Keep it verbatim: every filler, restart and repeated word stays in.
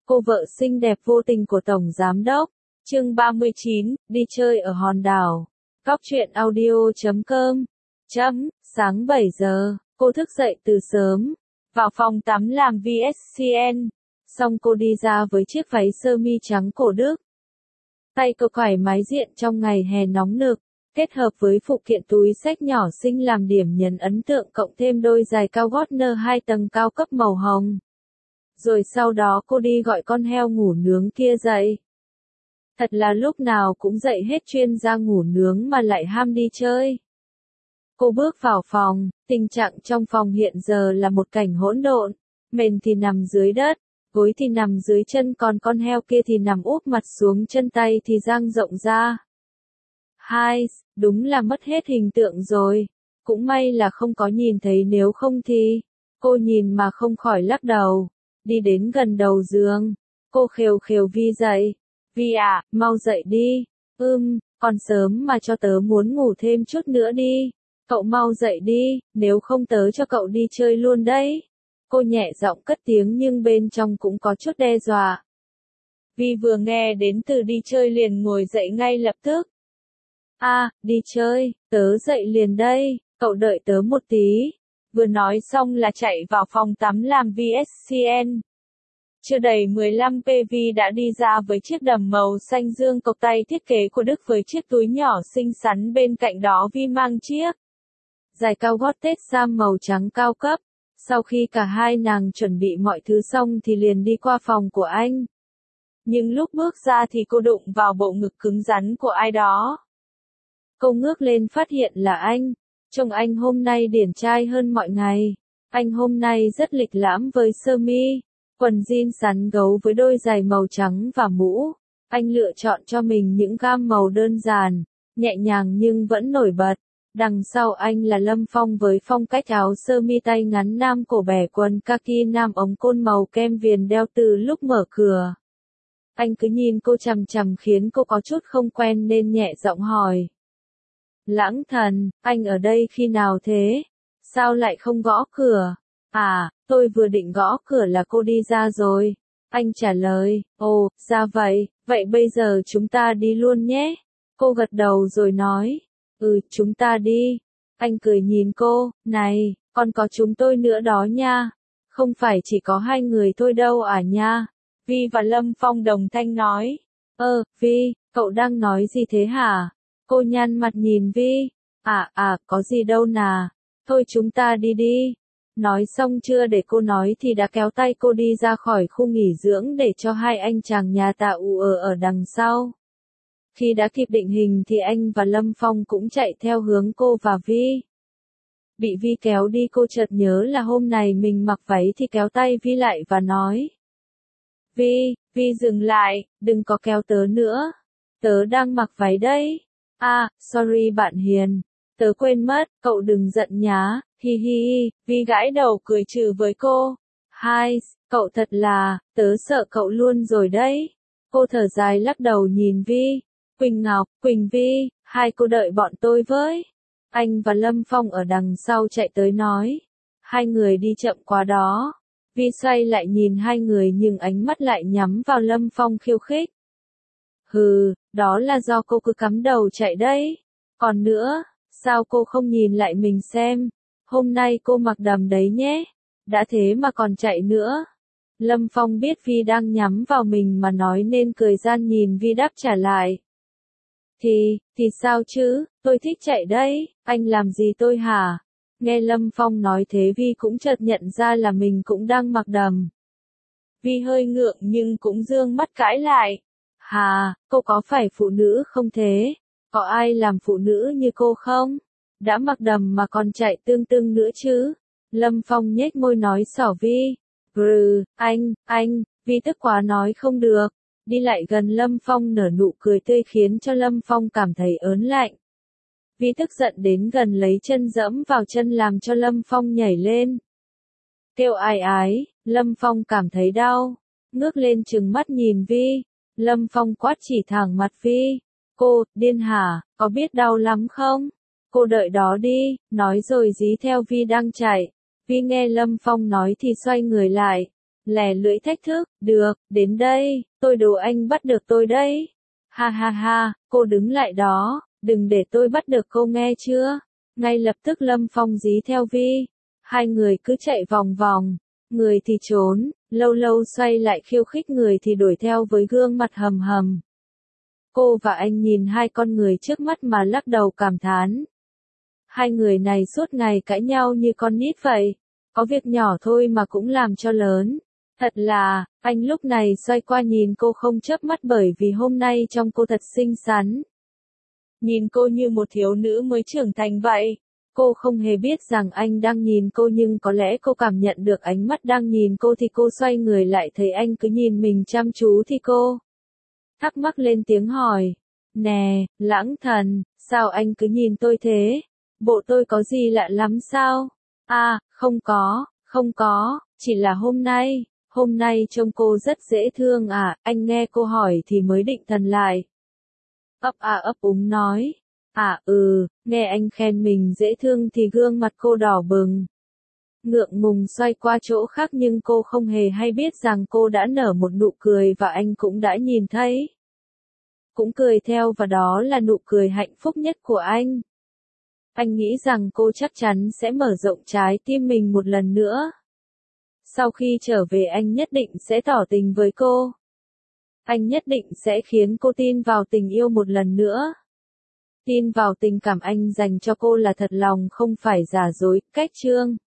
Cô vợ xinh đẹp vô tình của Tổng Giám Đốc. Chương ba mươi chín, đi chơi ở hòn đảo. Góc truyện audio chấm com. Chấm, sáng bảy giờ, cô thức dậy từ sớm, vào phòng tắm làm vê ét xê en. Xong cô đi ra với chiếc váy sơ mi trắng cổ Đức. Tay cô quải mái diện trong ngày hè nóng nực, kết hợp với phụ kiện túi xách nhỏ xinh làm điểm nhấn ấn tượng cộng thêm đôi giày cao gót nơ hai tầng cao cấp màu hồng. Rồi sau đó cô đi gọi con heo ngủ nướng kia dậy. Thật là lúc nào cũng dậy hết chuyên gia ngủ nướng mà lại ham đi chơi. Cô bước vào phòng, tình trạng trong phòng hiện giờ là một cảnh hỗn độn. Mền thì nằm dưới đất, gối thì nằm dưới chân, còn con heo kia thì nằm úp mặt xuống, chân tay thì dang rộng ra. Hai, đúng là mất hết hình tượng rồi. Cũng may là không có nhìn thấy, nếu không thì... Cô nhìn mà không khỏi lắc đầu. Đi đến gần đầu giường, cô khều khều Vi dậy. Vi à, mau dậy đi. Ưm, còn sớm mà cho tớ muốn ngủ thêm chút nữa đi. Cậu mau dậy đi, nếu không tớ cho cậu đi chơi luôn đấy. Cô nhẹ giọng cất tiếng nhưng bên trong cũng có chút đe dọa. Vi vừa nghe đến từ đi chơi liền ngồi dậy ngay lập tức. À, đi chơi, tớ dậy liền đây, cậu đợi tớ một tí. Vừa nói xong là chạy vào phòng tắm làm vê ét xê en. Chưa đầy mười lăm phút Vi đã đi ra với chiếc đầm màu xanh dương cộc tay thiết kế của Đức với chiếc túi nhỏ xinh xắn, bên cạnh đó Vi mang chiếc giày cao gót tết sam màu trắng cao cấp. Sau khi cả hai nàng chuẩn bị mọi thứ xong thì liền đi qua phòng của anh. Nhưng lúc bước ra thì cô đụng vào bộ ngực cứng rắn của ai đó. Cô ngước lên phát hiện là anh. Trông anh hôm nay điển trai hơn mọi ngày. Anh hôm nay rất lịch lãm với sơ mi, quần jean sắn gấu với đôi giày màu trắng và mũ. Anh lựa chọn cho mình những gam màu đơn giản, nhẹ nhàng nhưng vẫn nổi bật. Đằng sau anh là Lâm Phong với phong cách áo sơ mi tay ngắn nam cổ bẻ, quần kaki nam ống côn màu kem viền đeo từ lúc mở cửa. Anh cứ nhìn cô chằm chằm khiến cô có chút không quen nên nhẹ giọng hỏi. Lãng Thần, anh ở đây khi nào thế? Sao lại không gõ cửa? À, tôi vừa định gõ cửa là cô đi ra rồi. Anh trả lời, ồ, ra vậy, vậy bây giờ chúng ta đi luôn nhé. Cô gật đầu rồi nói, ừ, chúng ta đi. Anh cười nhìn cô, này, còn có chúng tôi nữa đó nha. Không phải chỉ có hai người thôi đâu à nha. Vi và Lâm Phong đồng thanh nói, ơ, Vi, cậu đang nói gì thế hả? Cô nhăn mặt nhìn Vi, à à, có gì đâu nà, thôi chúng ta đi đi. Nói xong chưa để cô nói thì đã kéo tay cô đi ra khỏi khu nghỉ dưỡng để cho hai anh chàng nhà tạ ù ở ở đằng sau. Khi đã kịp định hình thì anh và Lâm Phong cũng chạy theo hướng cô và Vi. Bị Vi kéo đi cô chợt nhớ là hôm này mình mặc váy thì kéo tay Vi lại và nói. Vi, Vi dừng lại, đừng có kéo tớ nữa. Tớ đang mặc váy đấy. À, sorry bạn hiền. Tớ quên mất, cậu đừng giận nhá, hi hi hi. Vi gãi đầu cười trừ với cô. Hai, cậu thật là, tớ sợ cậu luôn rồi đấy. Cô thở dài lắc đầu nhìn Vi. Quỳnh Ngọc, Quỳnh Vi, hai cô đợi bọn tôi với. Anh và Lâm Phong ở đằng sau chạy tới nói. Hai người đi chậm quá đó. Vi xoay lại nhìn hai người nhưng ánh mắt lại nhắm vào Lâm Phong khiêu khích. Hừ, đó là do cô cứ cắm đầu chạy đấy. Còn nữa, sao cô không nhìn lại mình xem? Hôm nay cô mặc đầm đấy nhé. Đã thế mà còn chạy nữa. Lâm Phong biết Vi đang nhắm vào mình mà nói nên cười gian nhìn Vi đáp trả lại. Thì, thì sao chứ, tôi thích chạy đấy, anh làm gì tôi hả? Nghe Lâm Phong nói thế Vi cũng chợt nhận ra là mình cũng đang mặc đầm. Vi hơi ngượng nhưng cũng dương mắt cãi lại. Hà, cô có phải phụ nữ không thế? Có ai làm phụ nữ như cô không? Đã mặc đầm mà còn chạy tương tương nữa chứ? Lâm Phong nhếch môi nói xỏ Vi. Brừ, anh, anh, Vi tức quá nói không được. Đi lại gần Lâm Phong nở nụ cười tươi khiến cho Lâm Phong cảm thấy ớn lạnh. Vi tức giận đến gần lấy chân dẫm vào chân làm cho Lâm Phong nhảy lên. Kêu ai ái, Lâm Phong cảm thấy đau. Ngước lên trừng mắt nhìn Vi. Lâm Phong quát chỉ thẳng mặt Vi. Cô, điên hả, có biết đau lắm không? Cô đợi đó đi, nói rồi dí theo Vi đang chạy. Vi nghe Lâm Phong nói thì xoay người lại. lè lưỡi thách thức, được, đến đây, tôi đố anh bắt được tôi đấy. Ha ha ha, cô đứng lại đó, đừng để tôi bắt được cô nghe chưa? Ngay lập tức Lâm Phong dí theo Vi. Hai người cứ chạy vòng vòng, người thì trốn, lâu lâu xoay lại khiêu khích, người thì đuổi theo với gương mặt hầm hầm. Cô và anh nhìn hai con người trước mắt mà lắc đầu cảm thán. Hai người này suốt ngày cãi nhau như con nít vậy, có việc nhỏ thôi mà cũng làm cho lớn. Thật là, anh lúc này xoay qua nhìn cô không chớp mắt bởi vì hôm nay trông cô thật xinh xắn. Nhìn cô như một thiếu nữ mới trưởng thành vậy. Cô không hề biết rằng anh đang nhìn cô, nhưng có lẽ cô cảm nhận được ánh mắt đang nhìn cô thì cô xoay người lại thấy anh cứ nhìn mình chăm chú thì cô thắc mắc lên tiếng hỏi. Nè, Lãng Thần, sao anh cứ nhìn tôi thế? Bộ tôi có gì lạ lắm sao? À, không có, không có, chỉ là hôm nay, hôm nay trông cô rất dễ thương à, anh nghe cô hỏi thì mới định thần lại. Ấp à ấp úng nói. À ừ, nghe anh khen mình dễ thương thì gương mặt cô đỏ bừng. Ngượng ngùng xoay qua chỗ khác nhưng cô không hề hay biết rằng cô đã nở một nụ cười và anh cũng đã nhìn thấy. Cũng cười theo và đó là nụ cười hạnh phúc nhất của anh. Anh nghĩ rằng cô chắc chắn sẽ mở rộng trái tim mình một lần nữa. Sau khi trở về anh nhất định sẽ tỏ tình với cô. Anh nhất định sẽ khiến cô tin vào tình yêu một lần nữa. Tin vào tình cảm anh dành cho cô là thật lòng không phải giả dối. Cách chương